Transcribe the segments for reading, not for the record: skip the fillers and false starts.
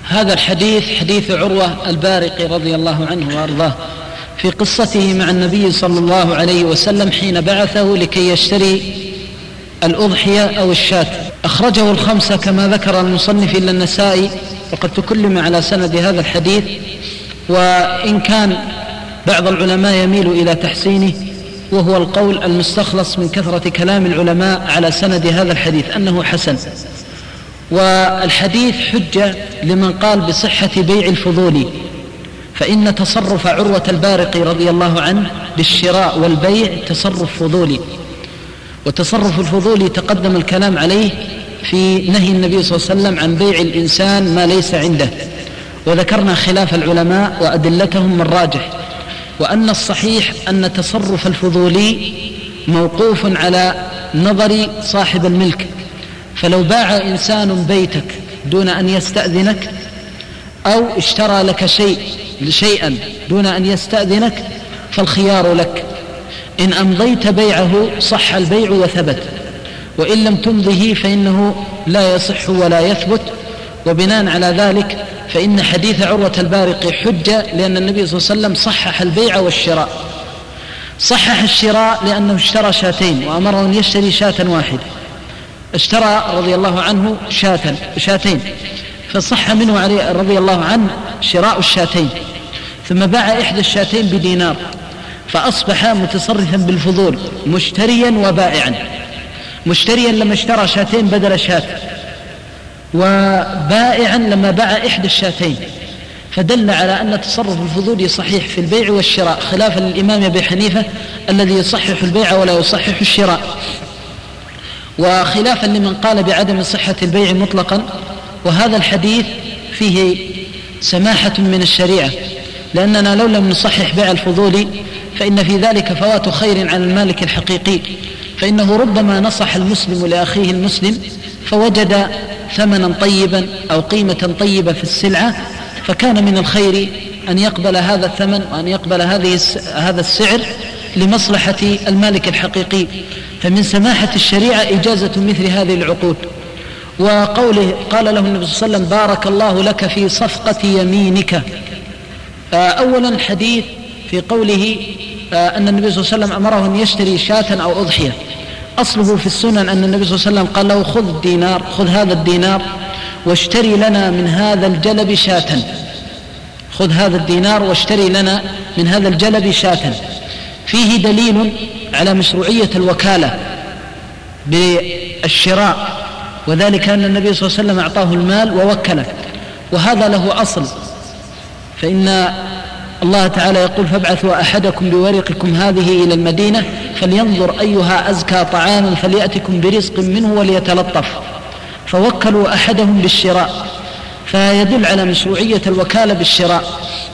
هذا الحديث حديث عروة البارقي رضي الله عنه وأرضاه في قصته مع النبي صلى الله عليه وسلم حين بعثه لكي يشتري الأضحية أو الشاة. أخرجه الخمسة كما ذكر المصنف إلا النسائي، وقد تكلم على سند هذا الحديث، وإن كان بعض العلماء يميل إلى تحسينه، وهو القول المستخلص من كثرة كلام العلماء على سند هذا الحديث أنه حسن. والحديث حجة لمن قال بصحة بيع الفضولي، فإن تصرف عروة البارقي رضي الله عنه بالشراء والبيع تصرف فضولي، وتصرف الفضولي تقدم الكلام عليه في نهي النبي صلى الله عليه وسلم عن بيع الإنسان ما ليس عنده، وذكرنا خلاف العلماء وأدلتهم من راجح، وأن الصحيح أن تصرف الفضولي موقوف على نظر صاحب الملك. فلو باع إنسان بيتك دون أن يستأذنك، أو اشترى لك شيئا دون أن يستأذنك، فالخيار لك، إن أمضيت بيعه صح البيع وثبت، وإن لم تمضه فإنه لا يصح ولا يثبت. وبناء على ذلك فإن حديث عروة البارقي حجة، لأن النبي صلى الله عليه وسلم صحح البيع والشراء. صحح الشراء لأنه اشترى شاتين وأمره أن يشتري شاة واحدة، اشترى رضي الله عنه شاتين، فصح منه عليه رضي الله عنه شراء الشاتين، ثم باع إحدى الشاتين بدينار، فأصبح متصرفا بالفضول مشتريا وبائعا، مشتريا لما اشترى شاتين بدل شاة، وبائعا لما باع إحدى الشاتين، فدل على أن تصرف الفضول صحيح في البيع والشراء، خلافا للإمام أبي حنيفة الذي يصحح البيع ولا يصحح الشراء، وخلافا لمن قال بعدم صحة البيع مطلقا. وهذا الحديث فيه سماحة من الشريعة، لأننا لو لم نصحح بيع الفضول فإن في ذلك فوات خير عن المالك الحقيقي، فإنه ربما نصح المسلم لأخيه المسلم فوجد ثمنا طيبا أو قيمة طيبة في السلعة، فكان من الخير أن يقبل هذا الثمن وأن يقبل هذا السعر لمصلحة المالك الحقيقي. فمن سماحة الشريعة إجازة مثل هذه العقود. وقوله قال له النبي صلى الله عليه وسلم بارك الله لك في صفقة يمينك. أولا الحديث في قوله أن النبي صلى الله عليه وسلم أمره أن يشتري شاة أو أضحية، أصله في السنن أن النبي صلى الله عليه وسلم قال له خذ هذا الدينار واشتري لنا من هذا الجلب شاة، خذ هذا الدينار واشتري لنا من هذا الجلب شاة. فيه دليل على مشروعية الوكالة بالشراء، وذلك أن النبي صلى الله عليه وسلم أعطاه المال ووكله، وهذا له أصل، فإن الله تعالى يقول فابعثوا أحدكم بورقكم هذه إلى المدينة فلينظر أيها أزكى طعاما فليأتكم برزق منه وليتلطف، فوكلوا أحدهم بالشراء، فيدل على مشروعية الوكالة بالشراء.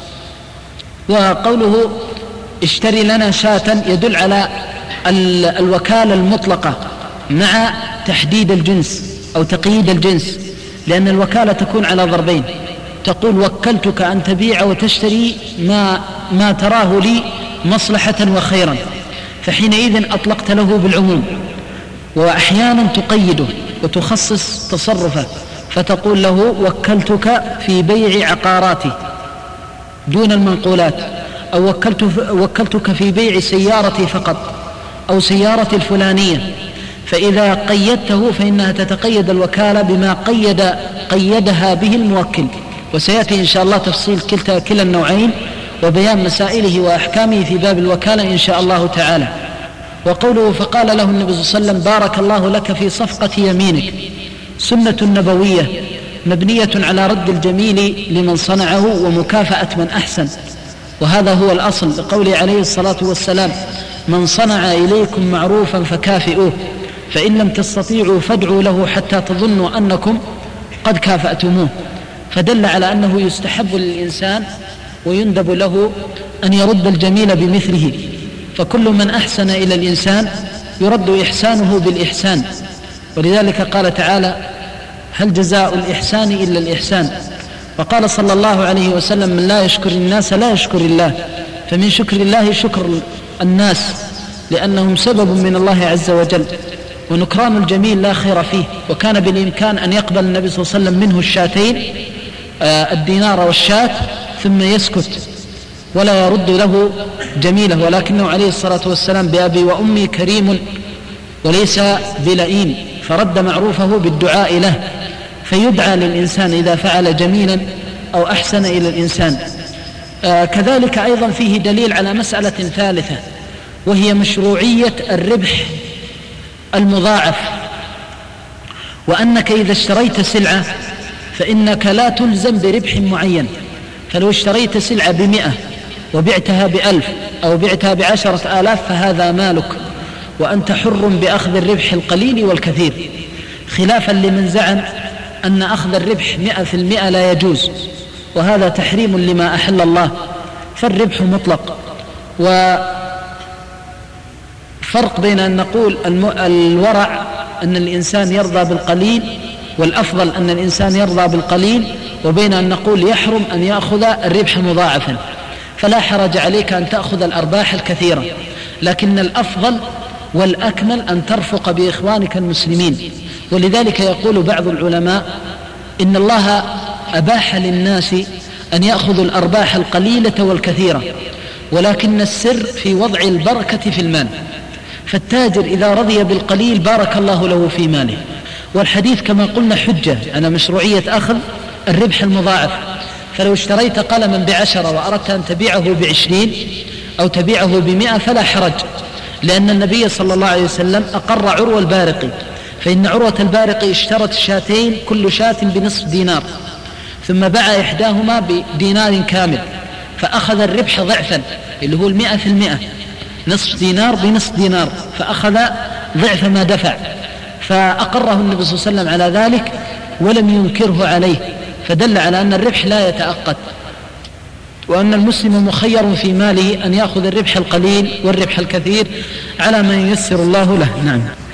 وقوله اشتري لنا شاة يدل على الوكالة المطلقة مع تحديد الجنس أو تقييد الجنس، لأن الوكالة تكون على ضربين، تقول وكلتك أن تبيع وتشتري ما تراه لي مصلحة وخيرا، فحينئذ أطلقت له بالعموم. وأحيانا تقيده وتخصص تصرفه، فتقول له وكلتك في بيع عقاراتي دون المنقولات، أو وكلتك في بيع سيارتي فقط أو سيارتي الفلانية. فإذا قيدته فإنها تتقيد الوكالة بما قيدها به الموكل، وسيأتي إن شاء الله تفصيل كلا النوعين وبيان مسائله وأحكامه في باب الوكالة إن شاء الله تعالى. وقوله فقال له النبي صلى الله عليه وسلم بارك الله لك في صفقة يمينك، سنة نبوية مبنية على رد الجميل لمن صنعه ومكافأة من أحسن، وهذا هو الأصل، لقوله عليه الصلاة والسلام من صنع إليكم معروفا فكافئوه، فإن لم تستطيعوا فادعوا له حتى تظنوا أنكم قد كافأتموه. فدل على أنه يستحب للإنسان ويندب له أن يرد الجميل بمثله، فكل من أحسن إلى الإنسان يرد إحسانه بالإحسان، ولذلك قال تعالى هل جزاء الإحسان إلا الإحسان. وقال صلى الله عليه وسلم من لا يشكر الناس لا يشكر الله، فمن شكر الله شكر الناس لأنهم سبب من الله عز وجل، ونكران الجميل لا خير فيه. وكان بالإمكان أن يقبل النبي صلى الله عليه وسلم منه الشاتين الدينار والشاة ثم يسكت ولا يرد له جميلة، ولكنه عليه الصلاة والسلام بأبي وأمي كريم وليس بلئيم، فرد معروفه بالدعاء له، فيدعى للإنسان إذا فعل جميلا أو أحسن إلى الإنسان. كذلك أيضا فيه دليل على مسألة ثالثة، وهي مشروعية الربح المضاعف، وأنك إذا اشتريت سلعة فإنك لا تلزم بربح معين، فلو اشتريت سلعة ب100 وبعتها ب1000 أو بعتها ب10,000 فهذا مالك، وأنت حر بأخذ الربح القليل والكثير، خلافا لمن زعم أن أخذ الربح 100% لا يجوز، وهذا تحريم لما أحل الله. فالربح مطلق، وفرق بين أن نقول الورع أن الإنسان يرضى بالقليل، والأفضل أن الإنسان يرضى بالقليل، وبين أن نقول يحرم أن يأخذ الربح مضاعفا. فلا حرج عليك أن تأخذ الأرباح الكثيرة، لكن الأفضل والأكمل أن ترفق بإخوانك المسلمين. ولذلك يقول بعض العلماء إن الله أباح للناس أن يأخذوا الأرباح القليلة والكثيرة، ولكن السر في وضع البركة في المال، فالتاجر إذا رضي بالقليل بارك الله له في ماله. والحديث كما قلنا حجة على مشروعية أخذ الربح المضاعف. فلو اشتريت قلما ب10 وأردت أن تبيعه ب20 أو تبيعه ب100 فلا حرج، لأن النبي صلى الله عليه وسلم أقر عروة البارقي، فإن عروة البارقي اشترت شاتين كل شاة بنصف دينار، ثم باع إحداهما بدينار كامل، فأخذ الربح ضعفا اللي هو 100%، نصف دينار بنصف دينار، فأخذ ضعف ما دفع، فأقره النبي صلى الله عليه وسلم على ذلك ولم ينكره عليه، فدل على أن الربح لا يتأقت، وأن المسلم مخير في ماله أن يأخذ الربح القليل والربح الكثير على ما ييسر الله له. نعم.